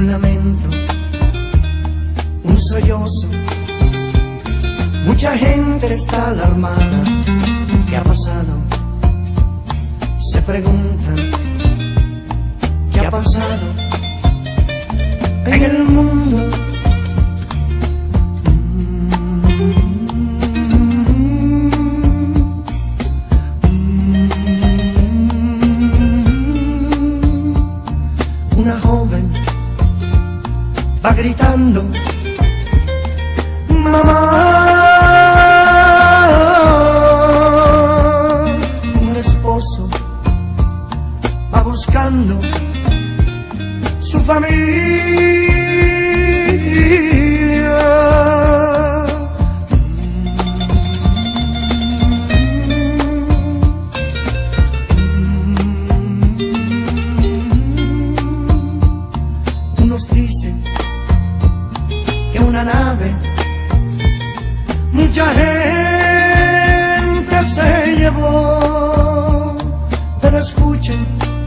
lamento, un sollozo. Mucha gente está alarmada. ¿Qué ha pasado? Se preguntan. ¿Qué ha pasado en el mundo? Una joven va gritando: mamá. Un esposo va buscando su familia. Unos dicen que una nave mucha gente se llevó, pero escuchen,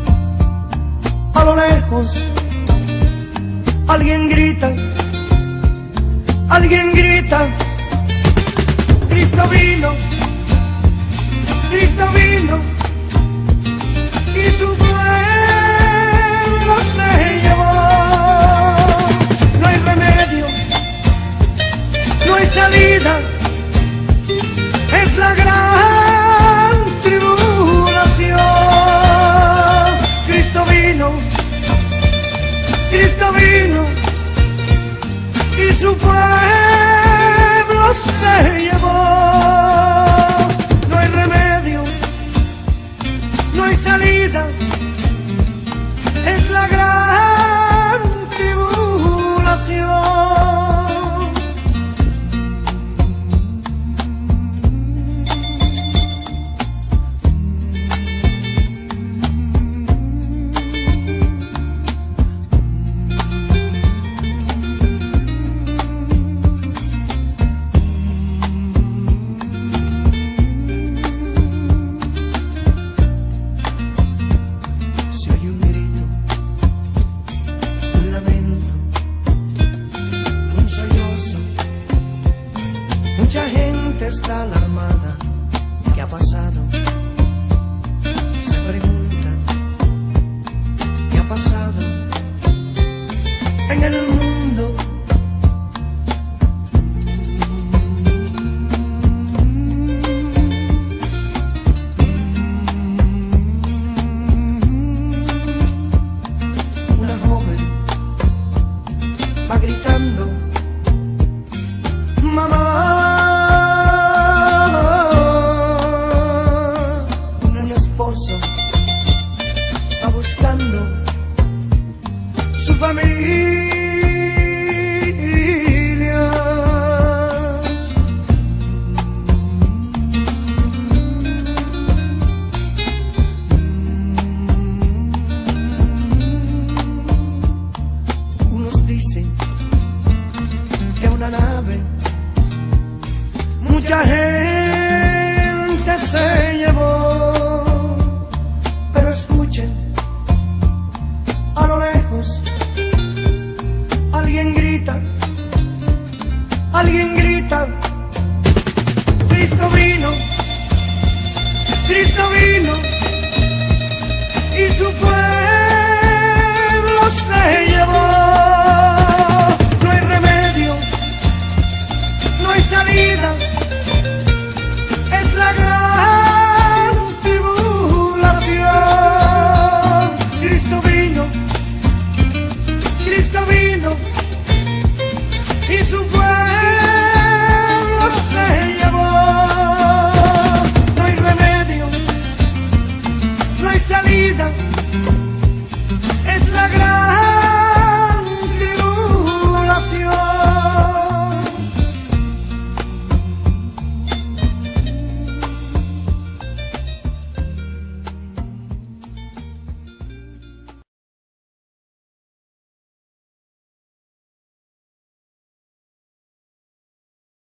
a lo lejos alguien grita, Cristo vino, Cristo vino, y su pueblo se llevó. No hay remedio, no hay salida, es la gran tribulación. Cristo vino, Cristo vino, y su pueblo se llevó. No hay remedio, no hay salida, es la gran tribulación. Mucha gente está alarmada. ¿Qué ha pasado? Se preguntan. ¿Qué ha pasado en el mundo? Una joven va gritando: mamá. Va buscando su familia. Unos dicen que una nave mucha gente se llevó, pero escuchen, a lo lejos alguien grita, Cristo vino, Cristo vino, y su pueblo se llevó. No hay remedio, no hay salida, es la gran tribulación. Cristo vino, Cristo vino, y su pueblo se llevó. No hay remedio, no hay salida, es la gran